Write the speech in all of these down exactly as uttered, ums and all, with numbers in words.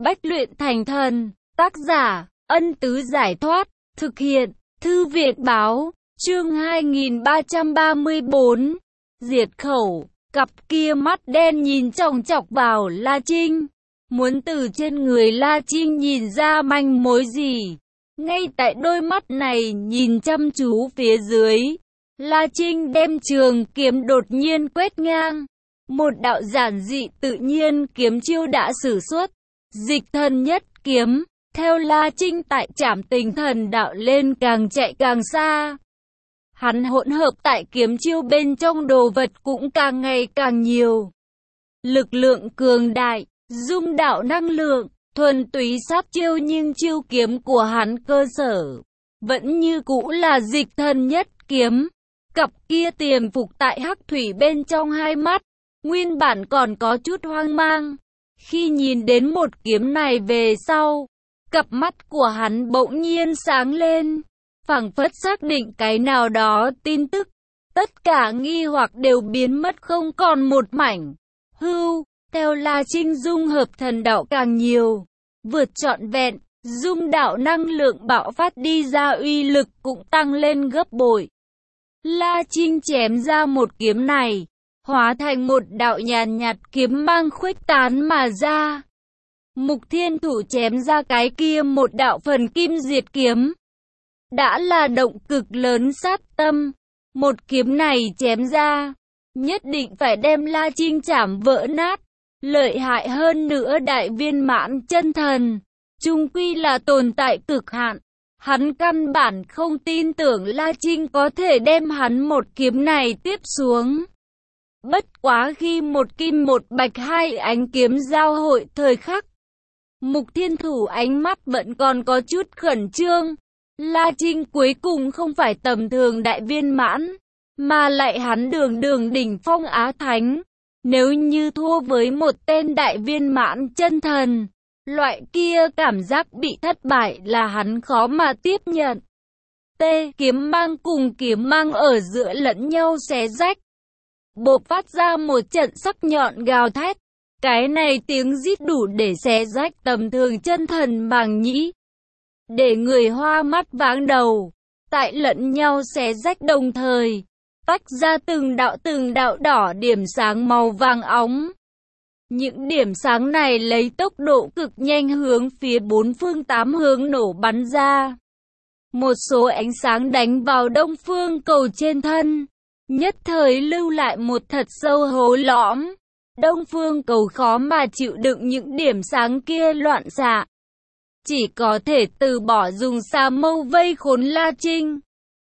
Bách luyện thành thần. Tác giả, Ân Tứ Giải Thoát. Thực hiện, Thư Viện Báo. Chương hai nghìn ba trăm ba mươi bốn. Diệt khẩu. Cặp kia mắt đen nhìn chòng chọc vào La Trinh. Muốn từ trên người La Trinh nhìn ra manh mối gì. Ngay tại đôi mắt này nhìn chăm chú phía dưới. La Trinh đem trường kiếm đột nhiên quét ngang. Một đạo giản dị tự nhiên kiếm chiêu đã sử xuất. Dịch thần nhất kiếm. Theo La Trinh tại trảm tình thần đạo lên càng chạy càng xa. Hắn hỗn hợp tại kiếm chiêu bên trong đồ vật cũng càng ngày càng nhiều. Lực lượng cường đại, dung đạo năng lượng, thuần túy sát chiêu, nhưng chiêu kiếm của hắn cơ sở vẫn như cũ là dịch thần nhất kiếm. Cặp kia tiềm phục tại hắc thủy bên trong hai mắt, nguyên bản còn có chút hoang mang. Khi nhìn đến một kiếm này về sau, cặp mắt của hắn bỗng nhiên sáng lên, phảng phất xác định cái nào đó tin tức. Tất cả nghi hoặc đều biến mất không còn một mảnh. Hưu, theo La Trinh dung hợp thần đạo càng nhiều, vượt trọn vẹn, dung đạo năng lượng bạo phát đi ra uy lực cũng tăng lên gấp bội. La Trinh chém ra một kiếm này, hóa thành một đạo nhàn nhạt kiếm mang khuếch tán mà ra. Mục Thiên Thủ chém ra cái kia một đạo phần kim diệt kiếm. Đã là động cực lớn sát tâm. Một kiếm này chém ra, nhất định phải đem La Trinh chảm vỡ nát. Lợi hại hơn nữa đại viên mãn chân thần, chung quy là tồn tại cực hạn. Hắn căn bản không tin tưởng La Trinh có thể đem hắn một kiếm này tiếp xuống. Bất quá khi một kim một bạch hai ánh kiếm giao hội thời khắc, Mục Thiên Thủ ánh mắt vẫn còn có chút khẩn trương. La Trinh cuối cùng không phải tầm thường đại viên mãn, mà lại hắn đường đường đỉnh phong Á Thánh. Nếu như thua với một tên đại viên mãn chân thần, loại kia cảm giác bị thất bại là hắn khó mà tiếp nhận. T. Kiếm mang cùng kiếm mang ở giữa lẫn nhau xé rách, bộc phát ra một trận sắc nhọn gào thét. Cái này tiếng rít đủ để xé rách tầm thường chân thần màng nhĩ, để người hoa mắt váng đầu. Tại lẫn nhau xé rách đồng thời, tách ra từng đạo từng đạo đỏ điểm sáng màu vàng óng. Những điểm sáng này lấy tốc độ cực nhanh hướng phía bốn phương tám hướng nổ bắn ra. Một số ánh sáng đánh vào Đông Phương Cầu trên thân, nhất thời lưu lại một thật sâu hố lõm. Đông Phương Cầu khó mà chịu đựng những điểm sáng kia loạn xạ, chỉ có thể từ bỏ dùng xà mâu vây khốn La Trinh,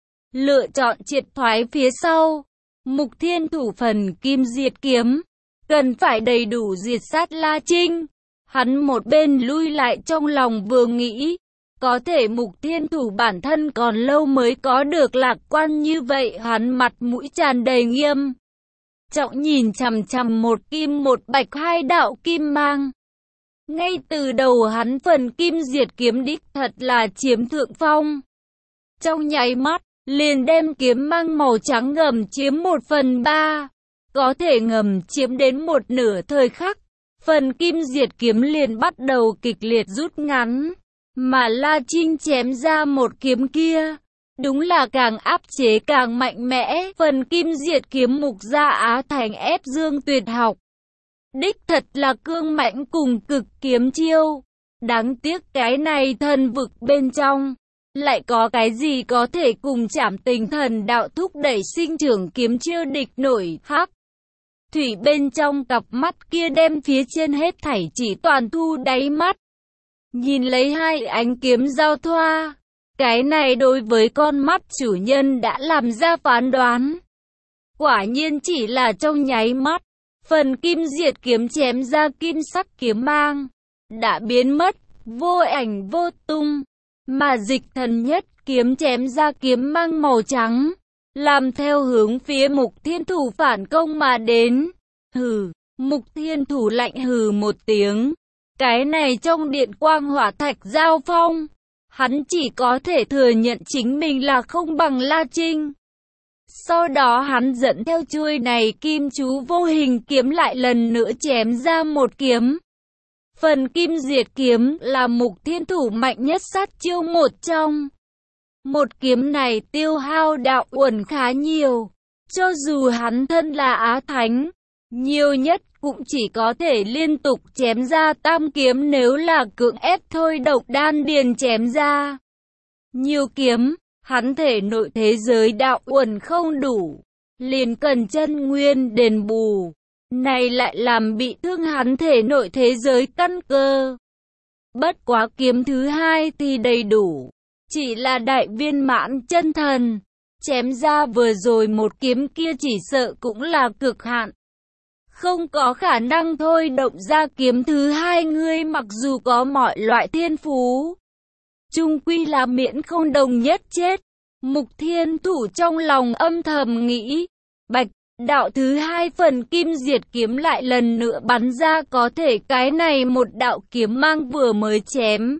lựa chọn triệt thoái phía sau. Mục Thiên Thủ phần kim diệt kiếm, cần phải đầy đủ diệt sát La Trinh. Hắn một bên lui lại trong lòng vừa nghĩ, có thể Mục Thiên Thủ bản thân còn lâu mới có được lạc quan như vậy. Hắn mặt mũi tràn đầy nghiêm trọng nhìn chằm chằm một kim một bạch hai đạo kim mang. Ngay từ đầu hắn phần kim diệt kiếm đích thật là chiếm thượng phong. Trong nháy mắt, liền đem kiếm mang màu trắng ngầm chiếm một phần ba. Có thể ngầm chiếm đến một nửa thời khắc, phần kim diệt kiếm liền bắt đầu kịch liệt rút ngắn. Mà La Trinh chém ra một kiếm kia, đúng là càng áp chế càng mạnh mẽ. Phần kim diệt kiếm Mục Gia Á Thành ép dương tuyệt học, đích thật là cương mãnh cùng cực kiếm chiêu. Đáng tiếc cái này thần vực bên trong, lại có cái gì có thể cùng trảm tình thần đạo thúc đẩy sinh trưởng kiếm chiêu địch nổi. Hắc thủy bên trong cặp mắt kia đem phía trên hết thảy chỉ toàn thu đáy mắt, nhìn lấy hai ánh kiếm giao thoa. Cái này đối với con mắt chủ nhân đã làm ra phán đoán. Quả nhiên chỉ là trong nháy mắt, phần kim diệt kiếm chém ra kim sắc kiếm mang đã biến mất, vô ảnh vô tung. Mà dịch thần nhất kiếm chém ra kiếm mang màu trắng, làm theo hướng phía Mục Thiên Thủ phản công mà đến. Hừ, Mục Thiên Thủ lạnh hừ một tiếng. Cái này trong điện quang hỏa thạch giao phong, hắn chỉ có thể thừa nhận chính mình là không bằng La Trinh. Sau đó hắn dẫn theo chuôi này kim chú vô hình kiếm lại lần nữa chém ra một kiếm. Phần Kim Diệt Kiếm là Mục Thiên Thủ mạnh nhất sát chiêu một trong. Một kiếm này tiêu hao đạo uẩn khá nhiều. Cho dù hắn thân là Á Thánh, nhiều nhất cũng chỉ có thể liên tục chém ra tam kiếm nếu là cưỡng ép thôi độc đan điền chém ra. Nhiều kiếm, hắn thể nội thế giới đạo uẩn không đủ, liền cần chân nguyên đền bù. Này lại làm bị thương hắn thể nội thế giới căn cơ. Bất quá kiếm thứ hai thì đầy đủ, chỉ là đại viên mãn chân thần. Chém ra vừa rồi một kiếm kia chỉ sợ cũng là cực hạn. Không có khả năng thôi động ra kiếm thứ hai. Ngươi mặc dù có mọi loại thiên phú, chung quy là miễn không đồng nhất chết. Mục Thiên Thủ trong lòng âm thầm nghĩ. Bạch, đạo thứ hai Phần Kim Diệt Kiếm lại lần nữa bắn ra, có thể cái này một đạo kiếm mang vừa mới chém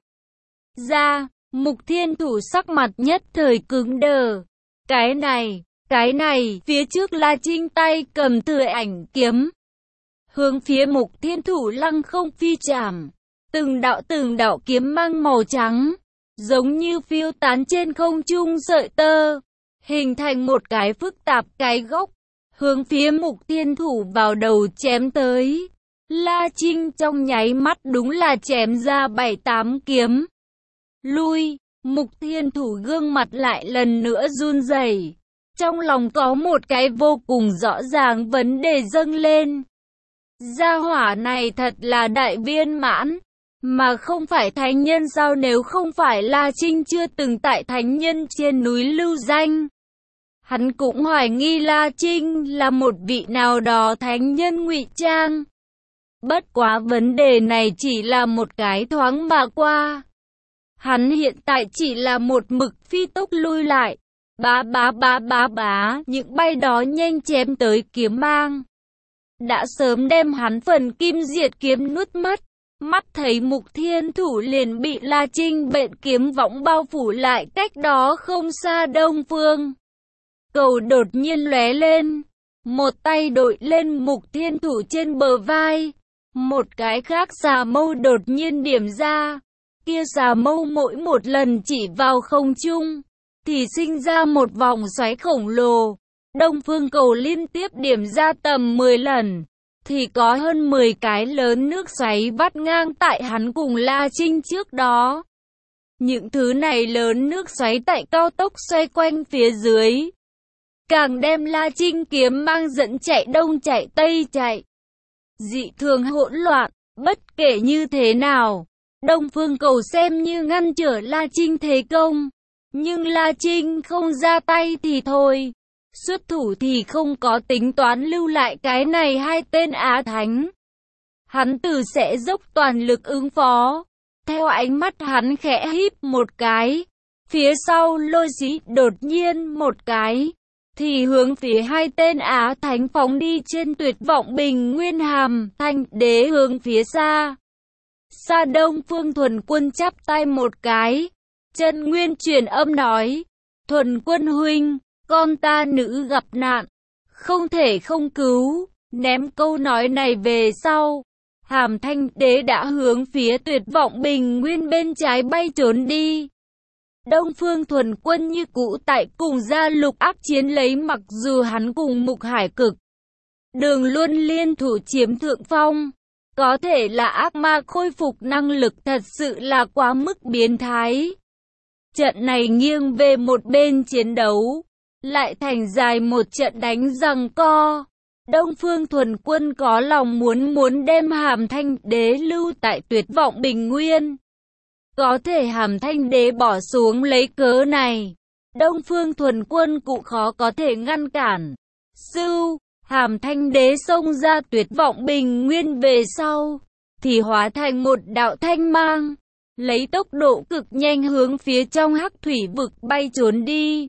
ra, Mục Thiên Thủ sắc mặt nhất thời cứng đờ. Cái này, cái này, phía trước La Trinh tay cầm thừa ảnh kiếm, hướng phía Mục Thiên Thủ lăng không phi chạm. Từng đạo từng đạo kiếm mang màu trắng, giống như phiêu tán trên không trung sợi tơ, hình thành một cái phức tạp cái gốc, hướng phía Mục Thiên Thủ vào đầu chém tới. La Trinh trong nháy mắt đúng là chém ra bảy tám kiếm. Lui, Mục Thiên Thủ gương mặt lại lần nữa run rẩy. Trong lòng có một cái vô cùng rõ ràng vấn đề dâng lên. Gia hỏa này thật là đại viên mãn, mà không phải thánh nhân sao? Nếu không phải La Trinh chưa từng tại thánh nhân trên núi lưu danh, hắn cũng hoài nghi La Trinh là một vị nào đó thánh nhân ngụy trang. Bất quá vấn đề này chỉ là một cái thoáng mà qua. Hắn hiện tại chỉ là một mực phi tốc lui lại, bá bá bá bá bá, những bay đó nhanh chém tới kiếm mang đã sớm đem hắn Phần Kim Diệt Kiếm nuốt mất. Mắt thấy Mục Thiên Thủ liền bị La Trinh bện kiếm võng bao phủ lại cách đó không xa đông phương. Cầu đột nhiên lóe lên, một tay đội lên Mục Thiên Thủ trên bờ vai, một cái khác xà mâu đột nhiên điểm ra. Kia xà mâu mỗi một lần chỉ vào không trung thì sinh ra một vòng xoáy khổng lồ. Đông phương cầu liên tiếp điểm ra tầm mười lần thì có hơn mười cái lớn nước xoáy vắt ngang tại hắn cùng La Trinh trước đó. Những thứ này lớn nước xoáy tại cao tốc xoay quanh phía dưới, càng đem La Trinh kiếm mang dẫn chạy đông chạy tây chạy, dị thường hỗn loạn. Bất kể như thế nào, Đông phương cầu xem như ngăn trở La Trinh thế công, nhưng La Trinh không ra tay thì thôi, xuất thủ thì không có tính toán lưu lại cái này hai tên Á Thánh. Hắn tự sẽ dốc toàn lực ứng phó. Theo ánh mắt hắn khẽ híp một cái, phía sau Lôi Dĩ đột nhiên một cái, thì hướng phía hai tên Á Thánh phóng đi. Trên Tuyệt Vọng Bình Nguyên Hàm Thanh Đế hướng phía xa. Xa Đông Phương Thuần Quân chắp tay một cái, chân nguyên truyền âm nói: Thuần Quân huynh, con ta nữ gặp nạn, không thể không cứu. Ném câu nói này về sau, Hàm Thanh Đế đã hướng phía Tuyệt Vọng Bình Nguyên bên trái bay trốn đi. Đông Phương Thuần Quân như cũ tại cùng Gia Lục ác chiến lấy, mặc dù hắn cùng Mục Hải Cực Đường luôn liên thủ chiếm thượng phong. Có thể là ác ma khôi phục năng lực thật sự là quá mức biến thái. Trận này nghiêng về một bên chiến đấu, lại thành dài một trận đánh giằng co. Đông Phương Thuần Quân có lòng muốn muốn đem Hàm Thanh Đế lưu tại Tuyệt Vọng Bình Nguyên. Có thể Hàm Thanh Đế bỏ xuống lấy cớ này, Đông Phương Thuần Quân cũng khó có thể ngăn cản. Sưu, Hàm Thanh Đế xông ra Tuyệt Vọng Bình Nguyên về sau, thì hóa thành một đạo thanh mang, lấy tốc độ cực nhanh hướng phía trong hắc thủy vực bay trốn đi.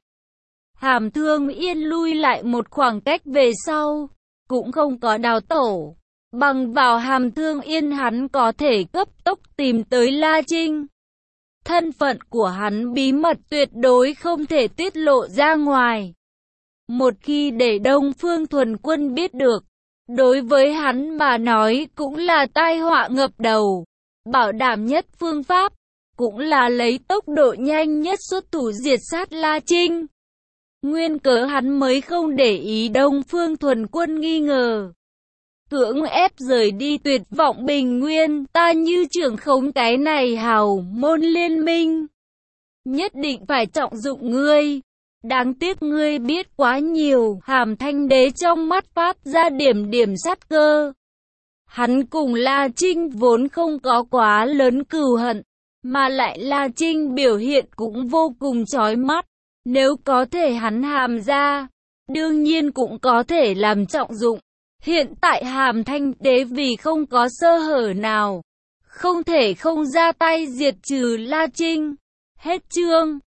Hàm Thương Yên lui lại một khoảng cách về sau, cũng không có đào tổ. Bằng vào Hàm Thương Yên hắn có thể cấp tốc tìm tới La Trinh. Thân phận của hắn bí mật tuyệt đối không thể tiết lộ ra ngoài. Một khi để Đông Phương Thuần Quân biết được, đối với hắn mà nói cũng là tai họa ngập đầu. bảo đảm nhất phương pháp, cũng là lấy tốc độ nhanh nhất xuất thủ diệt sát La Trinh. Nguyên cớ hắn mới không để ý Đông Phương Thuần Quân nghi ngờ. Cưỡng ép rời đi Tuyệt Vọng Bình Nguyên, ta như trưởng khống cái này hào môn liên minh. Nhất định phải trọng dụng ngươi. Đáng tiếc ngươi biết quá nhiều. Hàm Thanh Đế trong mắt phát ra điểm điểm sát cơ. Hắn cùng La Trinh vốn không có quá lớn cừu hận, mà lại La Trinh biểu hiện cũng vô cùng chói mắt. Nếu có thể hắn Hàm ra, đương nhiên cũng có thể làm trọng dụng. Hiện tại Hàm Thanh Đế vì không có sơ hở nào, không thể không ra tay diệt trừ La Trinh. Hết chương.